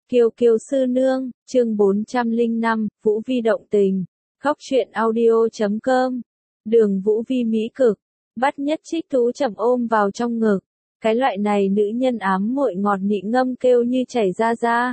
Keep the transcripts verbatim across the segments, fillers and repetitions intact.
Kiều Kiều sư nương, chương bốn trăm lẻ năm, Vũ Vi động tình. Góc truyện audio chấm com. Đường Vũ Vi mỹ cực, bắt nhất Trích Tú chậm ôm vào trong ngực. Cái loại này nữ nhân ám muội ngọt nị ngâm kêu như chảy ra ra.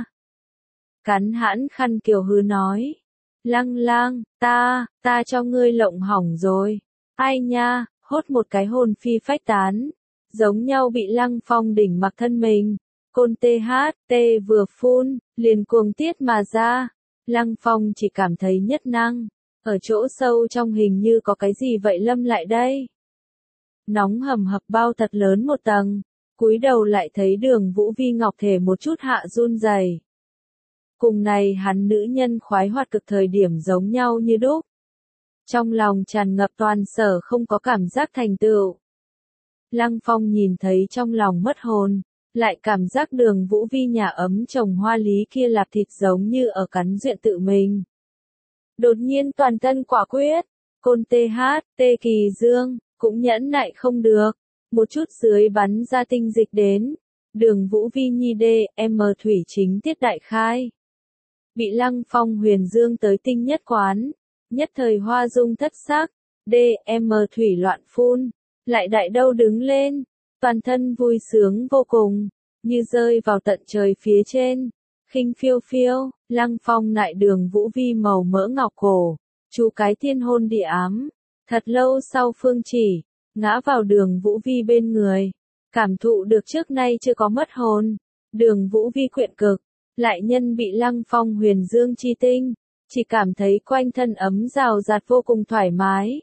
Cắn hãn khăn Kiều hứ nói. Lăng lang, ta, ta cho ngươi lộng hỏng rồi. Ai nha, hốt một cái hồn phi phách tán. Giống nhau bị Lăng Phong đỉnh mặc thân mình. Côn tê hát, tê vừa phun, liền cuồng tiết mà ra. Lăng Phong chỉ cảm thấy nhất năng. Ở chỗ sâu trong hình như có cái gì vậy lâm lại đây. Nóng hầm hập bao thật lớn một tầng. Cúi đầu lại thấy Đường Vũ Vi ngọc thể một chút hạ run rẩy. Cùng này hắn nữ nhân khoái hoạt cực thời điểm giống nhau như đúc. Trong lòng tràn ngập toàn sở không có cảm giác thành tựu. Lăng Phong nhìn thấy trong lòng mất hồn. Lại cảm giác Đường Vũ Vi nhà ấm trồng hoa lý kia lạp thịt giống như ở cắn duyện tự mình. Đột nhiên toàn thân quả quyết, côn tê hát, tê kỳ dương, cũng nhẫn nại không được, một chút dưới bắn ra tinh dịch đến. Đường Vũ Vi nhi đê, em thủy chính tiết đại khai. Bị Lăng Phong huyền dương tới tinh nhất quán, nhất thời hoa dung thất sắc, đê, em thủy loạn phun, lại đại đâu đứng lên. Toàn thân vui sướng vô cùng, như rơi vào tận trời phía trên, khinh phiêu phiêu. Lăng Phong nại Đường Vũ Vi màu mỡ ngọc cổ, chú cái thiên hôn địa ám, thật lâu sau phương chỉ, ngã vào Đường Vũ Vi bên người, cảm thụ được trước nay chưa có mất hồn. Đường Vũ Vi quyện cực, lại nhân bị Lăng Phong huyền dương chi tinh, chỉ cảm thấy quanh thân ấm rào rạt vô cùng thoải mái.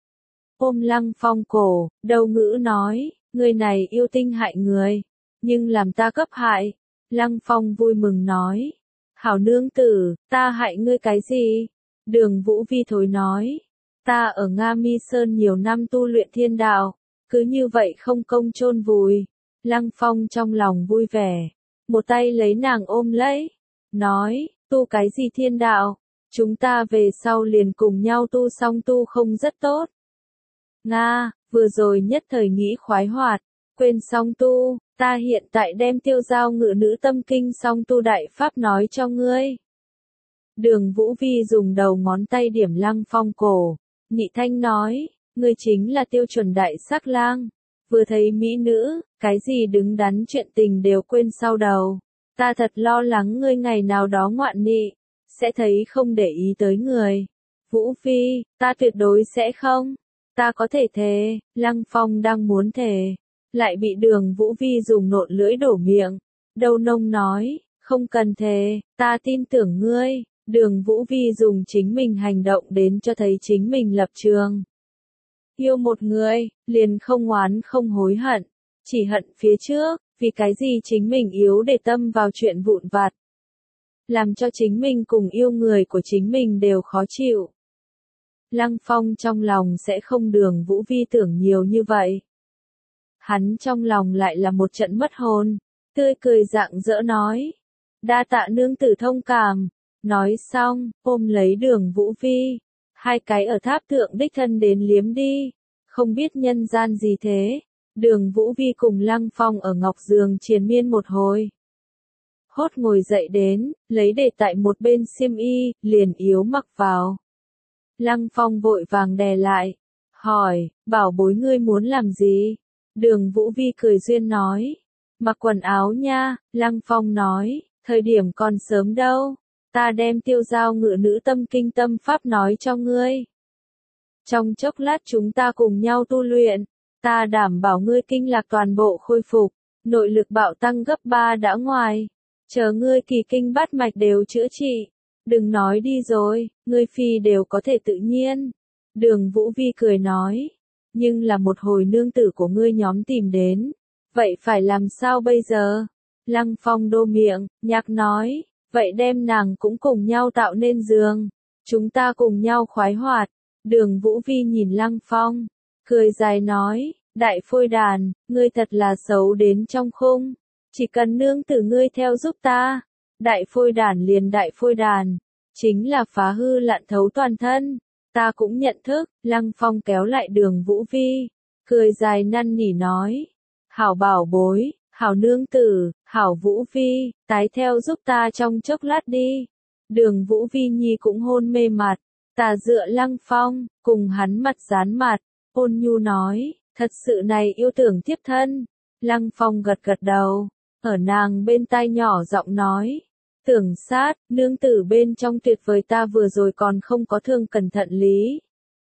Ôm Lăng Phong cổ, đầu ngữ nói. Người này yêu tinh hại người, nhưng làm ta cấp hại. Lăng Phong vui mừng nói. Hảo nương tử, ta hại ngươi cái gì? Đường Vũ Vi thối nói. Ta ở Nga Mi Sơn nhiều năm tu luyện thiên đạo, cứ như vậy không công chôn vùi. Lăng Phong trong lòng vui vẻ, một tay lấy nàng ôm lấy, nói, tu cái gì thiên đạo? Chúng ta về sau liền cùng nhau tu song tu không rất tốt. Nga, vừa rồi nhất thời nghĩ khoái hoạt, quên song tu, ta hiện tại đem tiêu giao ngự nữ tâm kinh song tu đại pháp nói cho ngươi. Đường Vũ Vi dùng đầu ngón tay điểm Lăng Phong cổ, nhị thanh nói, ngươi chính là tiêu chuẩn đại sắc lang, vừa thấy mỹ nữ, cái gì đứng đắn chuyện tình đều quên sau đầu. Ta thật lo lắng ngươi ngày nào đó ngoạn nị, sẽ thấy không để ý tới người. Vũ Vi, ta tuyệt đối sẽ không. Ta có thể thề. Lăng Phong đang muốn thề, lại bị Đường Vũ Vi dùng nộn lưỡi đổ miệng. Đầu nông nói, không cần thề, ta tin tưởng ngươi. Đường Vũ Vi dùng chính mình hành động đến cho thấy chính mình lập trường. Yêu một người, liền không oán không hối hận, chỉ hận phía trước, vì cái gì chính mình yếu để tâm vào chuyện vụn vặt. Làm cho chính mình cùng yêu người của chính mình đều khó chịu. Lăng Phong trong lòng sẽ không Đường Vũ Vi tưởng nhiều như vậy. Hắn trong lòng lại là một trận mất hồn, tươi cười rạng rỡ nói. Đa tạ nương tử thông cảm. Nói xong, ôm lấy Đường Vũ Vi. Hai cái ở tháp thượng đích thân đến liếm đi. Không biết nhân gian gì thế. Đường Vũ Vi cùng Lăng Phong ở ngọc giường triền miên một hồi. Hốt ngồi dậy đến, lấy để tại một bên xiêm y, liền yếu mặc vào. Lăng Phong vội vàng đè lại, hỏi, bảo bối ngươi muốn làm gì? Đường Vũ Vi cười duyên nói, mặc quần áo nha. Lăng Phong nói, thời điểm còn sớm đâu, ta đem tiêu giao ngự nữ tâm kinh tâm pháp nói cho ngươi. Trong chốc lát chúng ta cùng nhau tu luyện, ta đảm bảo ngươi kinh lạc toàn bộ khôi phục, nội lực bạo tăng gấp ba đã ngoài, chờ ngươi kỳ kinh bát mạch đều chữa trị. Đừng nói đi rồi, ngươi phi đều có thể tự nhiên. Đường Vũ Vi cười nói, nhưng là một hồi nương tử của ngươi nhóm tìm đến, vậy phải làm sao bây giờ? Lăng Phong đô miệng, nhạc nói, vậy đem nàng cũng cùng nhau tạo nên giường, chúng ta cùng nhau khoái hoạt. Đường Vũ Vi nhìn Lăng Phong, cười dài nói, đại phôi đàn, ngươi thật là xấu đến trong khung, chỉ cần nương tử ngươi theo giúp ta. Đại phôi đàn liền đại phôi đàn, chính là phá hư lạn thấu toàn thân, ta cũng nhận thức. Lăng Phong kéo lại Đường Vũ Vi, cười dài năn nỉ nói, hảo bảo bối, hảo nương tử, Hảo Vũ Vi, tái theo giúp ta trong chốc lát đi. Đường Vũ Vi Nhi cũng hôn mê mặt, tà dựa Lăng Phong, cùng hắn mặt dán mặt, ôn nhu nói, thật sự này yêu tưởng tiếp thân. Lăng Phong gật gật đầu, ở nàng bên tai nhỏ giọng nói, tưởng sát, nương tử bên trong tuyệt vời ta vừa rồi còn không có thương cẩn thận lý.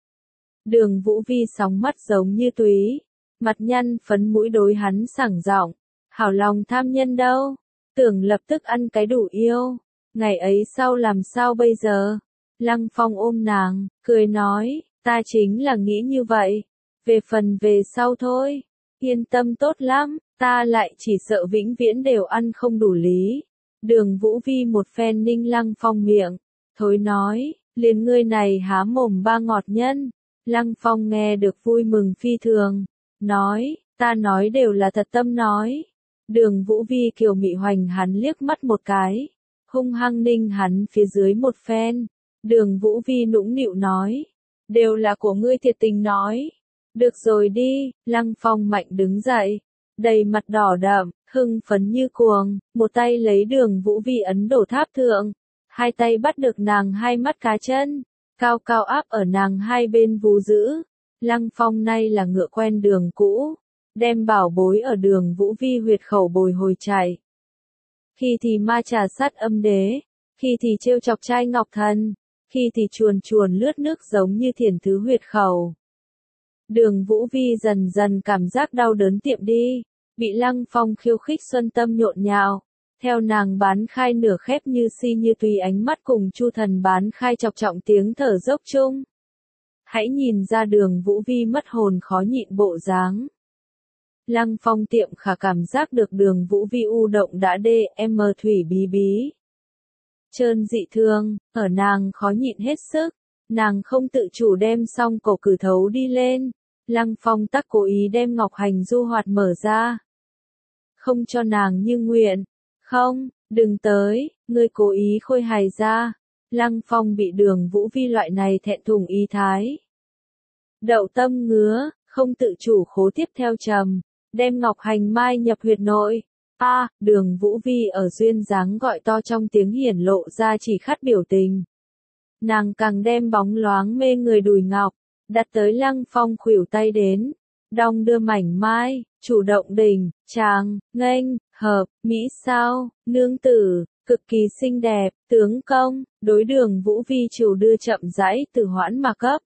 Đường Vũ Vi sóng mắt giống như túy, mặt nhăn phấn mũi đối hắn sảng giọng, hảo lòng tham nhân đâu, tưởng lập tức ăn cái đủ yêu, ngày ấy sau làm sao bây giờ? Lăng Phong ôm nàng, cười nói, ta chính là nghĩ như vậy, về phần về sau thôi, yên tâm tốt lắm, ta lại chỉ sợ vĩnh viễn đều ăn không đủ lý. Đường Vũ Vi một phen ninh Lăng Phong miệng, thối nói, liền ngươi này há mồm ba ngọt nhân. Lăng Phong nghe được vui mừng phi thường, nói, ta nói đều là thật tâm nói. Đường Vũ Vi kiều mị hoành hắn liếc mắt một cái, hung hăng ninh hắn phía dưới một phen. Đường Vũ Vi nũng nịu nói, đều là của ngươi thiệt tình nói. Được rồi đi, Lăng Phong mạnh đứng dậy, đầy mặt đỏ đậm, hưng phấn như cuồng, một tay lấy đường Vũ Vi ấn đổ tháp thượng, hai tay bắt được nàng hai mắt cá chân, cao cao áp ở nàng hai bên vú giữ. Lăng Phong nay là ngựa quen đường cũ, đem bảo bối ở đường Vũ Vi huyệt khẩu bồi hồi chạy. Khi thì ma trà sát âm đế, khi thì trêu chọc trai ngọc thần, khi thì chuồn chuồn lướt nước giống như thiền thứ huyệt khẩu. Đường Vũ Vi dần dần cảm giác đau đớn tiệm đi, bị Lăng Phong khiêu khích xuân tâm nhộn nhạo, theo nàng bán khai nửa khép như si như tùy ánh mắt cùng Chu Thần bán khai chọc trọng tiếng thở dốc chung. Hãy nhìn ra đường Vũ Vi mất hồn khó nhịn bộ dáng. Lăng Phong tiệm khả cảm giác được đường Vũ Vi u động đã đê em thủy bí bí. Trơn dị thương, ở nàng khó nhịn hết sức, nàng không tự chủ đem xong cổ cử thấu đi lên. Lăng Phong tắc cố ý đem ngọc hành du hoạt mở ra. Không cho nàng như nguyện. Không, đừng tới, ngươi cố ý khôi hài ra. Lăng Phong bị đường Vũ Vi loại này thẹn thùng ý thái. Đậu tâm ngứa, không tự chủ khố tiếp theo trầm, đem ngọc hành mai nhập huyệt nội. A, à, đường Vũ Vi ở duyên dáng gọi to trong tiếng hiển lộ ra chỉ khát biểu tình. Nàng càng đem bóng loáng mê người đùi ngọc, đặt tới Lăng Phong khuỷu tay đến, đong đưa mảnh mai, chủ động đỉnh, tràng, nghênh, hợp, mỹ sao, nương tử, cực kỳ xinh đẹp, tướng công, đối đường Vũ Vi chiều đưa chậm rãi từ hoãn mà cấp.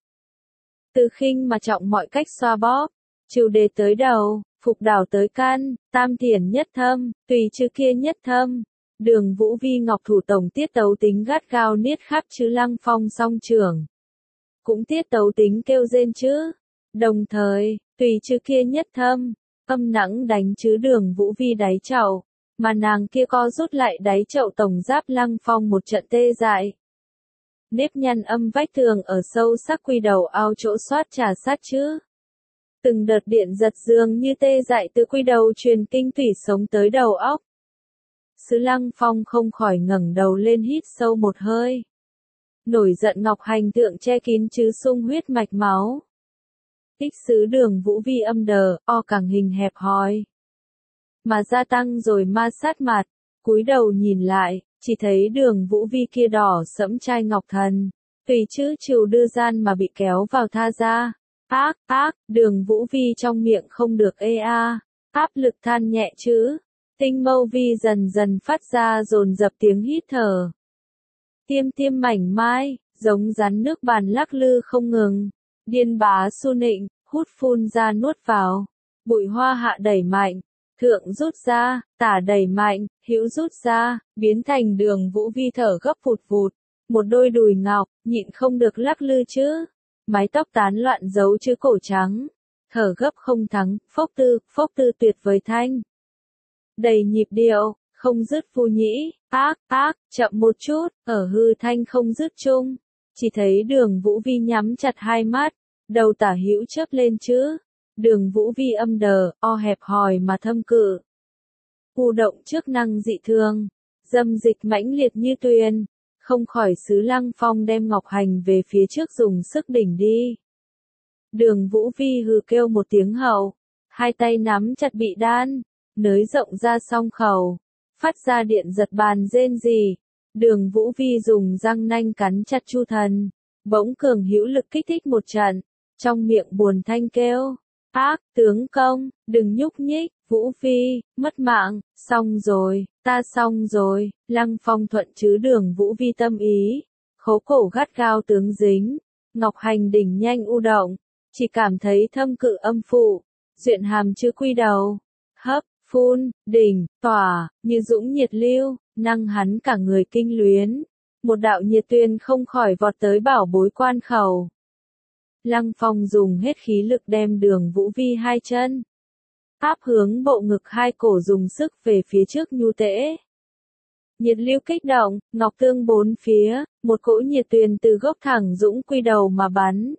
Từ khinh mà trọng mọi cách xoa bóp, chiều đề tới đầu, phục đảo tới căn, tam thiền nhất thâm, tùy chư kia nhất thâm. Đường Vũ Vi ngọc thủ tổng tiết tấu tính gắt gao niết khắp chữ Lăng Phong song trường. Cũng tiết tấu tính kêu rên chứ. Đồng thời, tùy chữ kia nhất thâm, âm nắng đánh chứ đường Vũ Vi đáy chậu, mà nàng kia co rút lại đáy chậu tổng giáp Lăng Phong một trận tê dại. Nếp nhăn âm vách tường ở sâu sắc quy đầu ao chỗ xoát trà sát chứ. Từng đợt điện giật dường như tê dại từ quy đầu truyền kinh thủy sống tới đầu óc. Sứ Lăng Phong không khỏi ngẩng đầu lên hít sâu một hơi. Nổi giận ngọc hành tượng che kín chứ sung huyết mạch máu. Tích sứ đường Vũ Vi âm đờ, o càng hình hẹp hòi. Mà gia tăng rồi ma sát mặt, cúi đầu nhìn lại, chỉ thấy đường Vũ Vi kia đỏ sẫm trai ngọc thần, tùy chữ chiều đưa gian mà bị kéo vào tha ra. Ác, ác, đường Vũ Vi trong miệng không được ê a, áp lực than nhẹ chữ. Tinh mâu vi dần dần phát ra dồn dập tiếng hít thở. Tiêm tiêm mảnh mai, giống rắn nước bàn lắc lư không ngừng. Điên bá su nịnh, hút phun ra nuốt vào. Bụi hoa hạ đẩy mạnh, thượng rút ra, tả đẩy mạnh, hữu rút ra, biến thành đường Vũ Vi thở gấp phụt phụt. Một đôi đùi ngọc, nhịn không được lắc lư chứ. Mái tóc tán loạn giấu chứ cổ trắng. Thở gấp không thắng, phốc tư, phốc tư tuyệt vời thanh. Đầy nhịp điệu, không dứt phu nhĩ, ác, ác, chậm một chút, ở hư thanh không dứt chung. Chỉ thấy đường Vũ Vi nhắm chặt hai mắt, đầu tả hữu chớp lên chữ. Đường Vũ Vi âm đờ, o hẹp hòi mà thâm cự. U động trước năng dị thương, dâm dịch mãnh liệt như tuyền, không khỏi sứ Lăng Phong đem ngọc hành về phía trước dùng sức đỉnh đi. Đường Vũ Vi hừ kêu một tiếng hậu, hai tay nắm chặt bị đan. Nới rộng ra song khẩu, phát ra điện giật bàn rên rỉ. Đường Vũ Vi dùng răng nanh cắn chặt Chu Thần, bỗng cường hữu lực kích thích một trận, trong miệng buồn thanh kêu, ác, tướng công, đừng nhúc nhích, Vũ Vi, mất mạng, xong rồi, ta xong rồi, Lăng Phong thuận chứ Đường Vũ Vi tâm ý, khố cổ gắt gao tướng dính, Ngọc Hành đỉnh nhanh u động, chỉ cảm thấy thâm cự âm phụ, duyện hàm chữ quy đầu, hấp, phun, đỉnh, tỏa, như dũng nhiệt lưu, năng hắn cả người kinh luyến, một đạo nhiệt tuyên không khỏi vọt tới bảo bối quan khẩu. Lăng Phong dùng hết khí lực đem Đường Vũ Vi hai chân áp hướng bộ ngực hai cổ dùng sức về phía trước nhu tễ. Nhiệt lưu kích động, ngọc tương bốn phía, một cỗ nhiệt tuyền từ gốc thẳng dũng quy đầu mà bắn.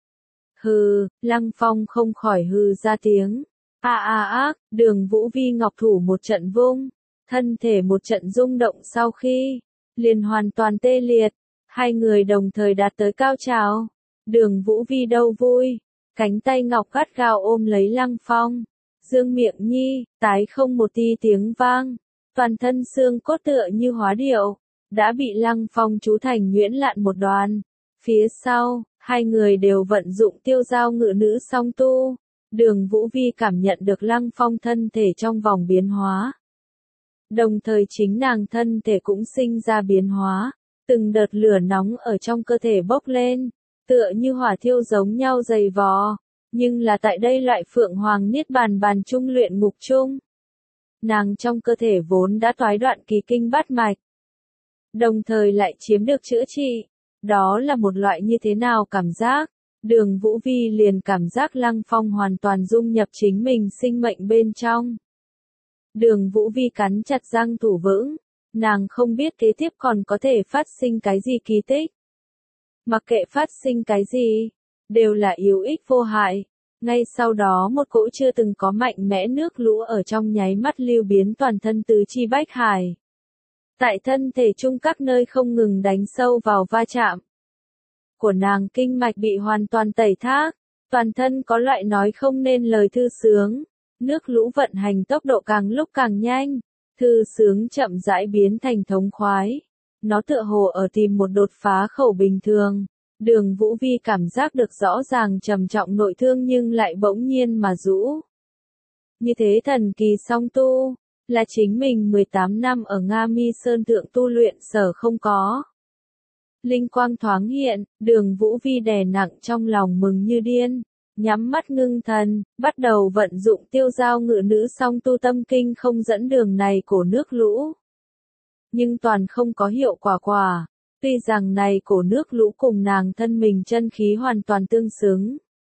Hừ, Lăng Phong không khỏi hừ ra tiếng. A a ác, Đường Vũ Vi ngọc thủ một trận vung, thân thể một trận rung động sau khi liền hoàn toàn tê liệt, hai người đồng thời đạt tới cao trào. Đường Vũ Vi đâu vui, cánh tay ngọc gắt gao ôm lấy Lăng Phong, dương miệng nhi, tái không một ti tiếng vang, toàn thân xương cốt tựa như hóa điệu, đã bị Lăng Phong chú thành nhuyễn lạn một đoàn. Phía sau, hai người đều vận dụng tiêu giao ngự nữ song tu. Đường Vũ Vi cảm nhận được Lăng Phong thân thể trong vòng biến hóa. Đồng thời chính nàng thân thể cũng sinh ra biến hóa, từng đợt lửa nóng ở trong cơ thể bốc lên, tựa như hỏa thiêu giống nhau dày vò, nhưng là tại đây loại Phượng Hoàng Niết Bàn bàn trung luyện ngục chung. Nàng trong cơ thể vốn đã toái đoạn kỳ kinh bát mạch, đồng thời lại chiếm được chữa trị, đó là một loại như thế nào cảm giác? Đường Vũ Vi liền cảm giác Lăng Phong hoàn toàn dung nhập chính mình sinh mệnh bên trong. Đường Vũ Vi cắn chặt răng thủ vững, nàng không biết kế tiếp còn có thể phát sinh cái gì kỳ tích. Mặc kệ phát sinh cái gì, đều là yếu ích vô hại. Ngay sau đó một cỗ chưa từng có mạnh mẽ nước lũ ở trong nháy mắt lưu biến toàn thân tứ chi bách hải. Tại thân thể chung các nơi không ngừng đánh sâu vào va chạm. Của nàng kinh mạch bị hoàn toàn tẩy thác, toàn thân có loại nói không nên lời thư sướng, nước lũ vận hành tốc độ càng lúc càng nhanh, thư sướng chậm rãi biến thành thống khoái, nó tựa hồ ở tìm một đột phá khẩu bình thường. Đường Vũ Vi cảm giác được rõ ràng trầm trọng nội thương nhưng lại bỗng nhiên mà rũ. Như thế thần kỳ song tu, là chính mình mười tám năm ở Nga Mi Sơn Thượng tu luyện sở không có. Linh quang thoáng hiện, Đường Vũ Vi đè nặng trong lòng mừng như điên, nhắm mắt ngưng thần, bắt đầu vận dụng tiêu giao ngự nữ song tu tâm kinh không dẫn đường này cổ nước lũ. Nhưng toàn không có hiệu quả quả, tuy rằng này cổ nước lũ cùng nàng thân mình chân khí hoàn toàn tương xứng.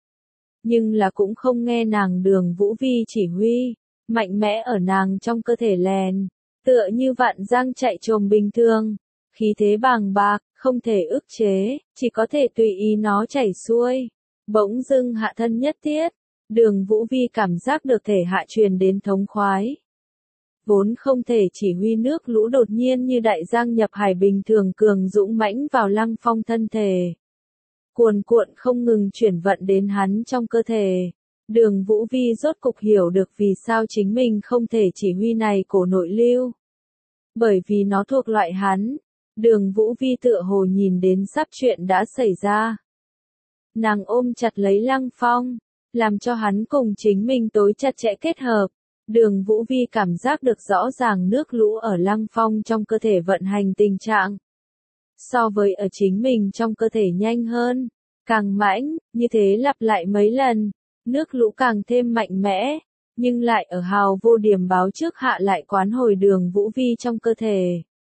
Nhưng là cũng không nghe nàng Đường Vũ Vi chỉ huy, mạnh mẽ ở nàng trong cơ thể lèn, tựa như vạn giang chạy trồm bình thường. Khí thế bàng bạc, không thể ức chế, chỉ có thể tùy ý nó chảy xuôi. Bỗng dưng hạ thân nhất tiết, Đường Vũ Vi cảm giác được thể hạ truyền đến thống khoái. Vốn không thể chỉ huy nước lũ đột nhiên như đại giang nhập hải bình thường cường dũng mãnh vào Lăng Phong thân thể. Cuồn cuộn không ngừng chuyển vận đến hắn trong cơ thể. Đường Vũ Vi rốt cục hiểu được vì sao chính mình không thể chỉ huy này cổ nội lưu. Bởi vì nó thuộc loại hắn. Đường Vũ Vi tựa hồ nhìn đến sắp chuyện đã xảy ra. Nàng ôm chặt lấy Lăng Phong, làm cho hắn cùng chính mình tối chặt chẽ kết hợp. Đường Vũ Vi cảm giác được rõ ràng nước lũ ở Lăng Phong trong cơ thể vận hành tình trạng. So với ở chính mình trong cơ thể nhanh hơn, càng mãnh, như thế lặp lại mấy lần, nước lũ càng thêm mạnh mẽ, nhưng lại ở hào vô điểm báo trước hạ lại quán hồi Đường Vũ Vi trong cơ thể.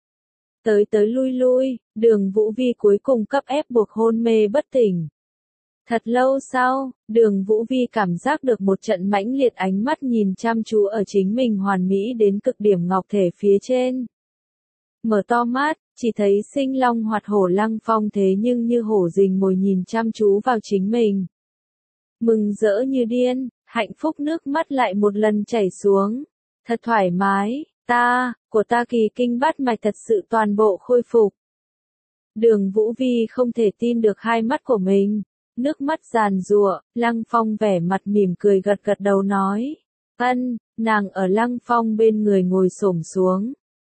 Tới tới lui lui, Đường Vũ Vi cuối cùng cấp ép buộc hôn mê bất tỉnh. Thật lâu sau, Đường Vũ Vi cảm giác được một trận mãnh liệt ánh mắt nhìn chăm chú ở chính mình hoàn mỹ đến cực điểm ngọc thể phía trên. Mở to mắt, chỉ thấy sinh long hoạt hổ Lăng Phong thế nhưng như hổ rình ngồi nhìn chăm chú vào chính mình. Mừng rỡ như điên, hạnh phúc nước mắt lại một lần chảy xuống. Thật thoải mái. Ta, của ta kỳ kinh bát mạch thật sự toàn bộ khôi phục. Đường Vũ Vi không thể tin được hai mắt của mình. Nước mắt giàn giụa, Lăng Phong vẻ mặt mỉm cười gật gật đầu nói. Ân, nàng ở Lăng Phong bên người ngồi xổm xuống,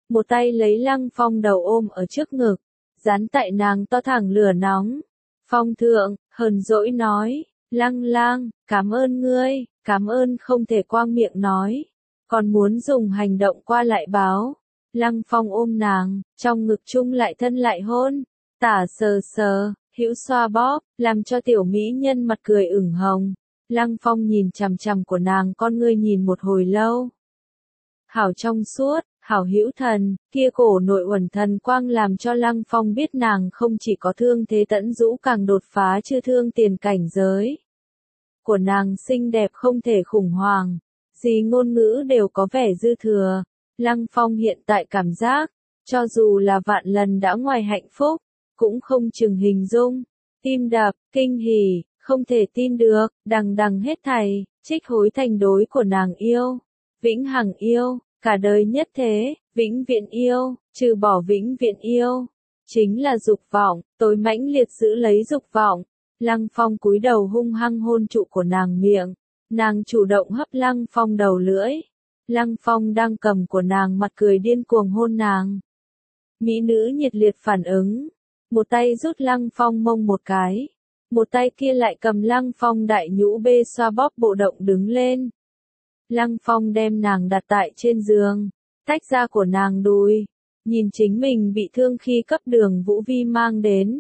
một tay lấy Lăng Phong đầu ôm ở trước ngực, dán tại nàng to thẳng lửa nóng. Phong thượng, hờn dỗi nói, Lăng lang, cảm ơn ngươi, cảm ơn không thể quang miệng nói, còn muốn dùng hành động qua lại báo. Lăng Phong ôm nàng, trong ngực chung lại thân lại hôn, tả sờ sờ, hữu xoa bóp, làm cho tiểu mỹ nhân mặt cười ửng hồng. Lăng Phong nhìn chằm chằm của nàng con ngươi nhìn một hồi lâu. Hảo trong suốt, hảo hữu thần, kia cổ nội uẩn thần quang làm cho Lăng Phong biết nàng không chỉ có thương thế tẫn dũ càng đột phá chưa thương tiền cảnh giới. Của nàng xinh đẹp không thể khủng hoảng, gì ngôn ngữ đều có vẻ dư thừa. Lăng Phong hiện tại cảm giác, cho dù là vạn lần đã ngoài hạnh phúc, cũng không chừng hình dung, tim đập, kinh hỉ, không thể tin được, đằng đằng hết thảy, trích hối thành đối của nàng yêu, vĩnh hằng yêu, cả đời nhất thế, vĩnh viễn yêu, trừ bỏ vĩnh viễn yêu, chính là dục vọng, tối mãnh liệt giữ lấy dục vọng. Lăng Phong cúi đầu hung hăng hôn trụ của nàng miệng, nàng chủ động hấp Lăng Phong đầu lưỡi. Lăng Phong đang cầm của nàng mặt cười điên cuồng hôn nàng. Mỹ nữ nhiệt liệt phản ứng, một tay rút Lăng Phong mông một cái, một tay kia lại cầm Lăng Phong đại nhũ bê xoa bóp bộ động đứng lên. Lăng Phong đem nàng đặt tại trên giường, tách ra của nàng đùi, nhìn chính mình bị thương khi cấp Đường Vũ Vi mang đến.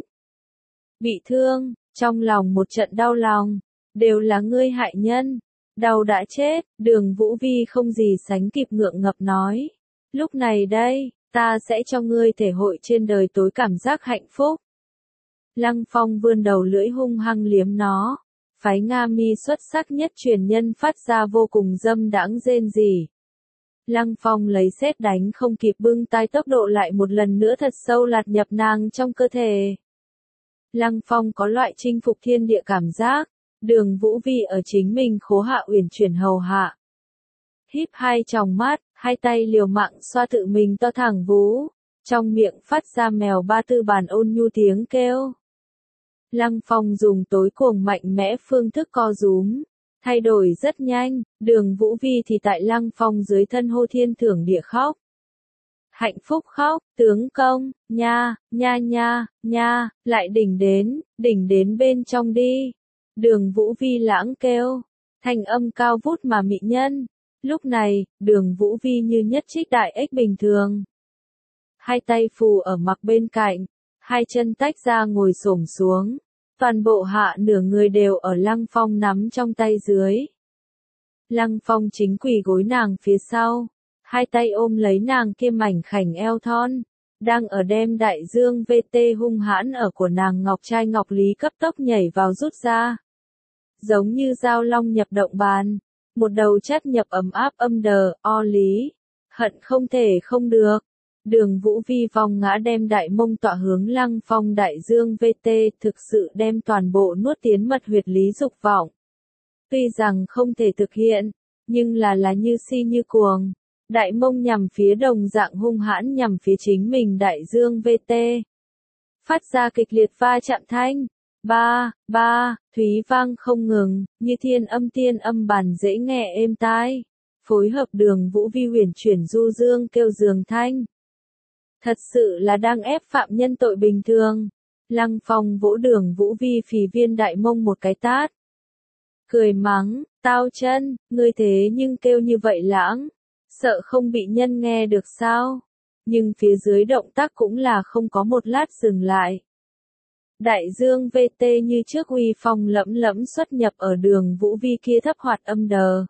Bị thương, trong lòng một trận đau lòng, đều là ngươi hại nhân. Đau đã chết, Đường Vũ Vi không gì sánh kịp ngượng ngập nói. Lúc này đây, ta sẽ cho ngươi thể hội trên đời tối cảm giác hạnh phúc. Lăng Phong vươn đầu lưỡi hung hăng liếm nó. Phái Nga Mi xuất sắc nhất truyền nhân phát ra vô cùng dâm đãng rên rỉ. Lăng Phong lấy sét đánh không kịp bưng tay tốc độ lại một lần nữa thật sâu lạt nhập nàng trong cơ thể. Lăng Phong có loại chinh phục thiên địa cảm giác. Đường Vũ Vi ở chính mình khố hạ uyển chuyển hầu hạ. Híp hai tròng mắt, hai tay liều mạng xoa tự mình to thẳng vú, trong miệng phát ra mèo ba tư bản ôn nhu tiếng kêu. Lăng Phong dùng tối cuồng mạnh mẽ phương thức co rúm, thay đổi rất nhanh, Đường Vũ Vi thì tại Lăng Phong dưới thân hô thiên thưởng địa khóc. Hạnh phúc khóc, tướng công, nha, nha nha, nha, lại đỉnh đến, đỉnh đến bên trong đi. Đường Vũ Vi lãng kêu, thanh âm cao vút mà mị nhân. Lúc này, Đường Vũ Vi như nhất trích đại ếch bình thường. Hai tay phù ở mặt bên cạnh, hai chân tách ra ngồi xổm xuống. Toàn bộ hạ nửa người đều ở Lăng Phong nắm trong tay dưới. Lăng Phong chính quỳ gối nàng phía sau, hai tay ôm lấy nàng kia mảnh khảnh eo thon, đang ở đem đại dương vê tê hung hãn ở của nàng ngọc trai ngọc lý cấp tốc nhảy vào rút ra. Giống như dao long nhập động bàn, một đầu chất nhập ấm áp âm đờ, o lý, hận không thể không được. Đường Vũ Vi vòng ngã đem đại mông tọa hướng Lăng Phong đại dương vê tê thực sự đem toàn bộ nuốt tiến mật huyệt lý dục vọng. Tuy rằng không thể thực hiện, nhưng là là như si như cuồng. Đại mông nhằm phía đồng dạng hung hãn nhằm phía chính mình đại dương vê tê. Phát ra kịch liệt va chạm thanh. Ba, ba, thúy vang không ngừng, như thiên âm tiên âm bản dễ nghe êm tai. Phối hợp Đường Vũ Vi huyền chuyển du dương kêu giường thanh. Thật sự là đang ép phạm nhân tội bình thường. Lăng Phong vỗ Đường Vũ Vi phì viên đại mông một cái tát. Cười mắng, tao chân, ngươi thế nhưng kêu như vậy lãng. Sợ không bị nhân nghe được sao? Nhưng phía dưới động tác cũng là không có một lát dừng lại. Đại dương vê tê như trước uy phong lẫm lẫm xuất nhập ở Đường Vũ Vi kia thấp hoạt âm đờ.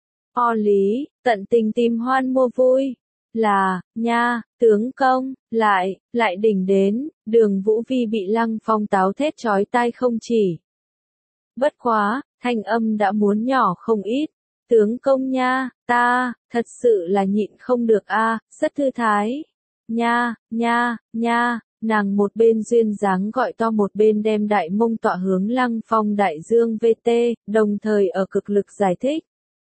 O lý, tận tình tìm hoan mua vui. Là, nha, tướng công, lại, lại đỉnh đến, Đường Vũ Vi bị Lăng Phong táo thét chói tai không chỉ. Bất quá, thanh âm đã muốn nhỏ không ít. Tướng công nha, ta, thật sự là nhịn không được a, rất thư thái. Nha, nha, nha, nàng một bên duyên dáng gọi to một bên đem đại mông tọa hướng Lăng Phong đại dương vê tê, đồng thời ở cực lực giải thích.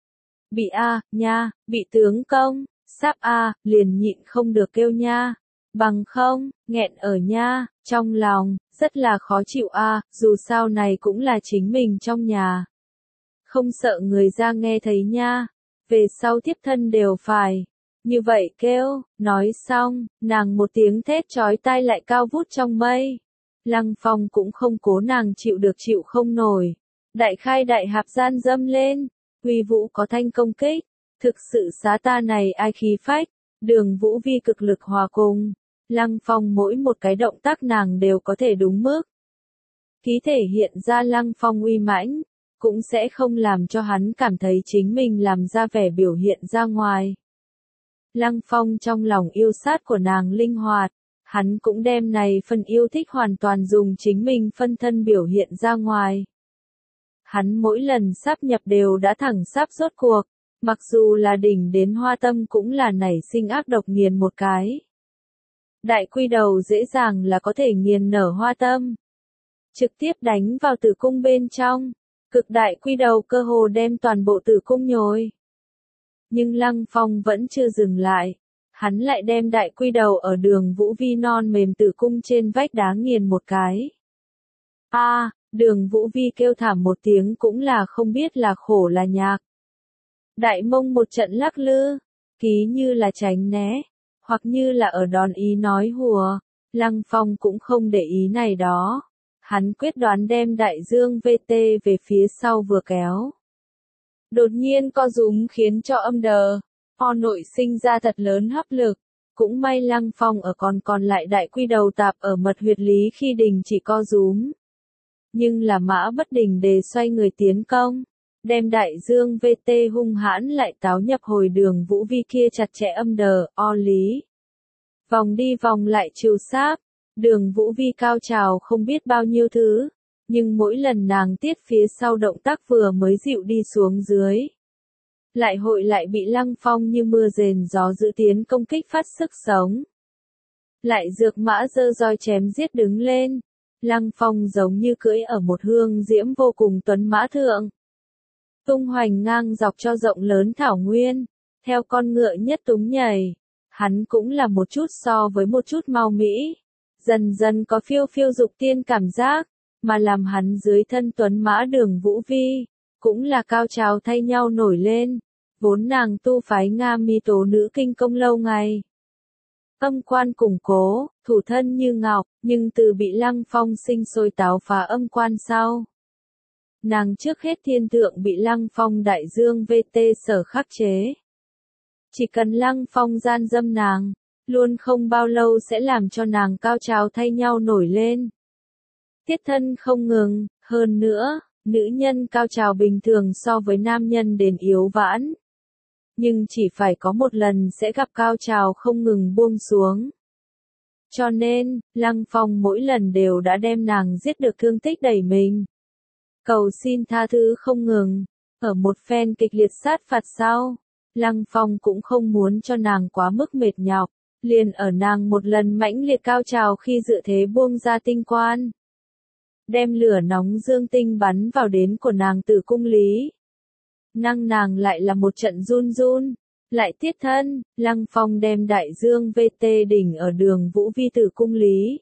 Bị a, nha, bị tướng công, sắp a, liền nhịn không được kêu nha. Bằng không, nghẹn ở nha, trong lòng, rất là khó chịu a, dù sao này cũng là chính mình trong nhà. Không sợ người ra nghe thấy nha, về sau tiếp thân đều phải. Như vậy kêu, nói xong, nàng một tiếng thét chói tai lại cao vút trong mây. Lăng Phong cũng không cố nàng chịu được chịu không nổi. Đại khai đại hạp gian dâm lên, uy vũ có thanh công kích. Thực sự xá ta này ai khí phách, Đường Vũ Vi cực lực hòa cùng. Lăng Phong mỗi một cái động tác nàng đều có thể đúng mức. Ký thể hiện ra Lăng Phong uy mãnh, cũng sẽ không làm cho hắn cảm thấy chính mình làm ra vẻ biểu hiện ra ngoài. Lăng Phong trong lòng yêu sát của nàng linh hoạt, hắn cũng đem này phần yêu thích hoàn toàn dùng chính mình phân thân biểu hiện ra ngoài. Hắn mỗi lần sáp nhập đều đã thẳng sáp rốt cuộc, mặc dù là đỉnh đến hoa tâm cũng là nảy sinh ác độc nghiền một cái. Đại quy đầu dễ dàng là có thể nghiền nở hoa tâm. Trực tiếp đánh vào tử cung bên trong, cực đại quy đầu cơ hồ đem toàn bộ tử cung nhồi. Nhưng Lăng Phong vẫn chưa dừng lại, hắn lại đem đại quy đầu ở Đường Vũ Vi non mềm tử cung trên vách đá nghiền một cái. A, à, Đường Vũ Vi kêu thảm một tiếng cũng là không biết là khổ là nhạc. Đại mông một trận lắc lư, ký như là tránh né, hoặc như là ở đòn ý nói hùa, Lăng Phong cũng không để ý này đó. Hắn quyết đoán đem đại dương vê tê về phía sau vừa kéo. Đột nhiên co rúm khiến cho âm đờ, o nội sinh ra thật lớn hấp lực. Cũng may Lăng Phong ở còn còn lại đại quy đầu tạp ở mật huyệt lý khi đình chỉ co rúm. Nhưng là mã bất đình đề xoay người tiến công, đem đại dương vê tê hung hãn lại táo nhập hồi Đường Vũ Vi kia chặt chẽ âm đờ, o lý. Vòng đi vòng lại chiều sáp, Đường Vũ Vi cao trào không biết bao nhiêu thứ, nhưng mỗi lần nàng tiết phía sau động tác vừa mới dịu đi xuống dưới. Lại hội lại bị Lăng Phong như mưa rền gió giữ tiến công kích phát sức sống. Lại dược mã dơ roi chém giết đứng lên, Lăng Phong giống như cưỡi ở một hương diễm vô cùng tuấn mã thượng. Tung hoành ngang dọc cho rộng lớn thảo nguyên, theo con ngựa nhất túng nhảy, hắn cũng là một chút so với một chút mau mỹ. Dần dần có phiêu phiêu dục tiên cảm giác, mà làm hắn dưới thân tuấn mã Đường Vũ Vi, cũng là cao trào thay nhau nổi lên, vốn nàng tu phái Nga mi tố nữ kinh công lâu ngày. Âm quan củng cố, thủ thân như ngọc, nhưng từ bị Lăng Phong sinh sôi táo phá âm quan sau. Nàng trước hết thiên tượng bị Lăng Phong đại dương vê tê sở khắc chế. Chỉ cần Lăng Phong gian dâm nàng, luôn không bao lâu sẽ làm cho nàng cao trào thay nhau nổi lên. Tiết thân không ngừng, hơn nữa, nữ nhân cao trào bình thường so với nam nhân đến yếu vãn. Nhưng chỉ phải có một lần sẽ gặp cao trào không ngừng buông xuống. Cho nên, Lăng Phong mỗi lần đều đã đem nàng giết được thương tích đầy mình. Cầu xin tha thứ không ngừng, ở một phen kịch liệt sát phạt sau, Lăng Phong cũng không muốn cho nàng quá mức mệt nhọc. Liền ở nàng một lần mãnh liệt cao trào khi dự thế buông ra tinh quan. Đem lửa nóng dương tinh bắn vào đến của nàng tử cung lý. Năng nàng lại là một trận run run, lại tiết thân, Lăng Phong đem đại dương vê tê đỉnh ở Đường Vũ Vi tử cung lý.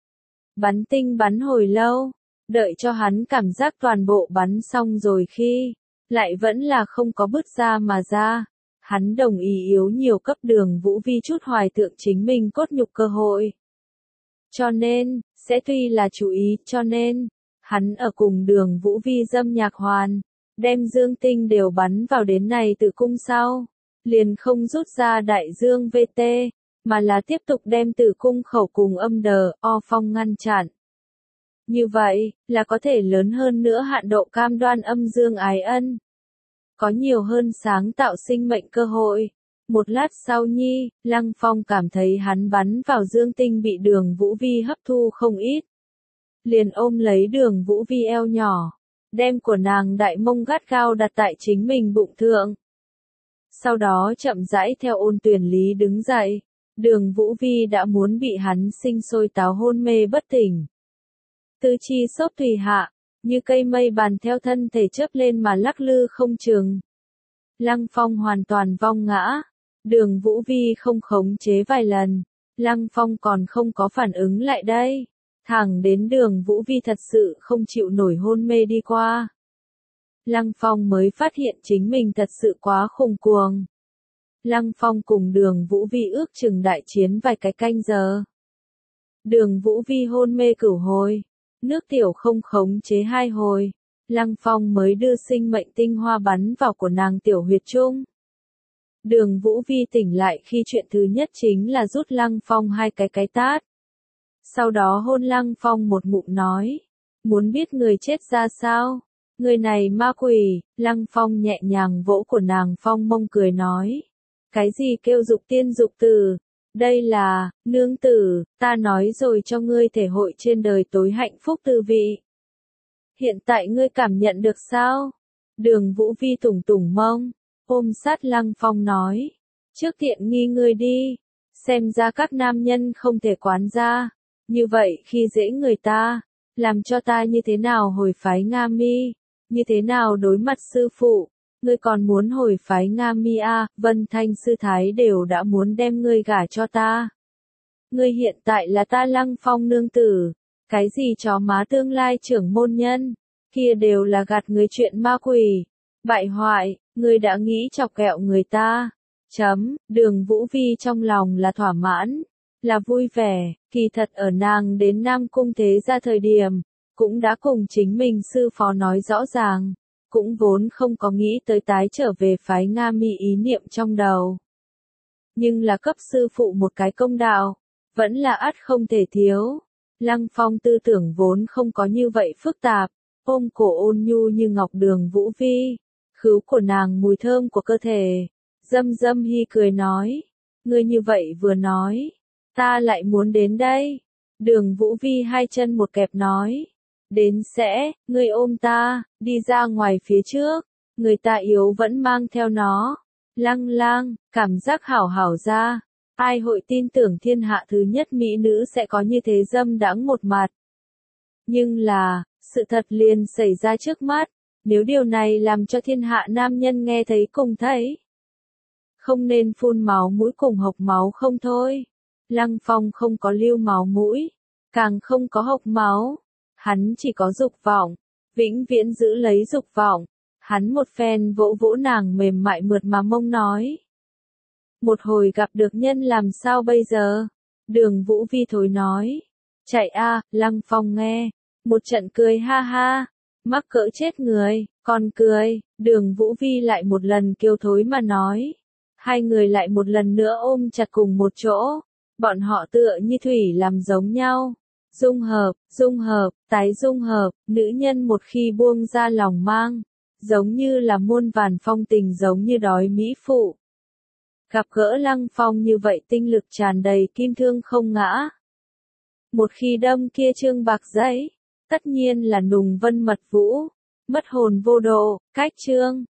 Bắn tinh bắn hồi lâu, đợi cho hắn cảm giác toàn bộ bắn xong rồi khi, lại vẫn là không có bứt ra mà ra. Hắn đồng ý yếu nhiều cấp Đường Vũ Vi chút hoài tượng chính mình cốt nhục cơ hội. Cho nên, sẽ tuy là chú ý, cho nên, hắn ở cùng Đường Vũ Vi dâm nhạc hoàn, đem dương tinh đều bắn vào đến này tử cung sau, liền không rút ra đại dương vê tê, mà là tiếp tục đem tử cung khẩu cùng âm đờ, o phong ngăn chặn. Như vậy, là có thể lớn hơn nữa hạn độ cam đoan âm dương ái ân. Có nhiều hơn sáng tạo sinh mệnh cơ hội. Một lát sau nhi, Lăng Phong cảm thấy hắn bắn vào dương tinh bị Đường Vũ Vi hấp thu không ít. Liền ôm lấy Đường Vũ Vi eo nhỏ, đem của nàng đại mông gắt gao đặt tại chính mình bụng thượng. Sau đó chậm rãi theo ôn tuyển lý đứng dậy, Đường Vũ Vi đã muốn bị hắn sinh sôi táo hôn mê bất tỉnh. Tư chi sốt thủy hạ, như cây mây bàn theo thân thể chớp lên mà lắc lư không chừng. Lăng Phong hoàn toàn vong ngã, Đường Vũ Vi không khống chế vài lần, Lăng Phong còn không có phản ứng lại đây, thẳng đến Đường Vũ Vi thật sự không chịu nổi hôn mê đi qua. Lăng Phong mới phát hiện chính mình thật sự quá khủng cuồng. Lăng Phong cùng Đường Vũ Vi ước chừng đại chiến vài cái canh giờ. Đường Vũ Vi hôn mê cửu hồi, nước tiểu không khống chế hai hồi, Lăng Phong mới đưa sinh mệnh tinh hoa bắn vào của nàng tiểu huyệt trung. Đường Vũ Vi tỉnh lại khi chuyện thứ nhất chính là rút Lăng Phong hai cái cái tát. Sau đó hôn Lăng Phong một ngụm nói, muốn biết người chết ra sao? Người này ma quỷ. Lăng Phong nhẹ nhàng vỗ của nàng phong mông cười nói, cái gì kêu dục tiên dục tử? Đây là, nương tử, ta nói rồi cho ngươi thể hội trên đời tối hạnh phúc tư vị. Hiện tại ngươi cảm nhận được sao? Đường Vũ Vi tủng tủng mông, ôm sát Lăng Phong nói, trước tiện nghi ngươi đi, xem ra các nam nhân không thể quán ra, như vậy khi dễ người ta, làm cho ta như thế nào hồi phái Nga Mi, như thế nào đối mặt sư phụ, ngươi còn muốn hồi phái Nga Mi à, Vân Thanh sư thái đều đã muốn đem ngươi gả cho ta. Ngươi hiện tại là ta Lăng Phong nương tử, cái gì chó má tương lai trưởng môn nhân, kia đều là gạt người chuyện ma quỷ, bại hoại, ngươi đã nghĩ chọc ghẹo người ta. Chấm, Đường Vũ Vi trong lòng là thỏa mãn, là vui vẻ, kỳ thật ở nàng đến Nam Cung Thế Gia thời điểm, cũng đã cùng chính mình sư phó nói rõ ràng, cũng vốn không có nghĩ tới tái trở về phái Nga Mi ý niệm trong đầu. Nhưng là cấp sư phụ một cái công đạo, vẫn là ắt không thể thiếu. Lăng Phong tư tưởng vốn không có như vậy phức tạp, ôm cổ ôn nhu như ngọc Đường Vũ Vi, khứu của nàng mùi thơm của cơ thể. Dâm Dâm Hi cười nói, ngươi như vậy vừa nói, ta lại muốn đến đây. Đường Vũ Vi hai chân một kẹp nói, đến sẽ, ngươi ôm ta, đi ra ngoài phía trước, người ta yếu vẫn mang theo nó. Lăng Lang, cảm giác hảo hảo ra, ai hội tin tưởng thiên hạ thứ nhất mỹ nữ sẽ có như thế dâm đãng một mặt. Nhưng là, sự thật liền xảy ra trước mắt, nếu điều này làm cho thiên hạ nam nhân nghe thấy cùng thấy, không nên phun máu mũi cùng hộc máu không thôi. Lăng Phong không có lưu máu mũi, càng không có hộc máu, hắn chỉ có dục vọng, vĩnh viễn giữ lấy dục vọng. Hắn một phen vỗ vỗ nàng mềm mại mượt mà mông nói, một hồi gặp được nhân làm sao bây giờ? Đường Vũ Vi thối nói, chạy a. Lăng Phong nghe, một trận cười ha ha, mắc cỡ chết người, còn cười. Đường Vũ Vi lại một lần kêu thối mà nói, hai người lại một lần nữa ôm chặt cùng một chỗ, bọn họ tựa như thủy làm giống nhau, dung hợp, dung hợp, tái dung hợp. Nữ nhân một khi buông ra lòng mang, giống như là muôn vàn phong tình, giống như đói mỹ phụ. Gặp gỡ Lăng Phong như vậy tinh lực tràn đầy, kim thương không ngã. Một khi đâm kia trương bạc giấy, tất nhiên là nùng vân mật vũ, mất hồn vô độ. Cách chương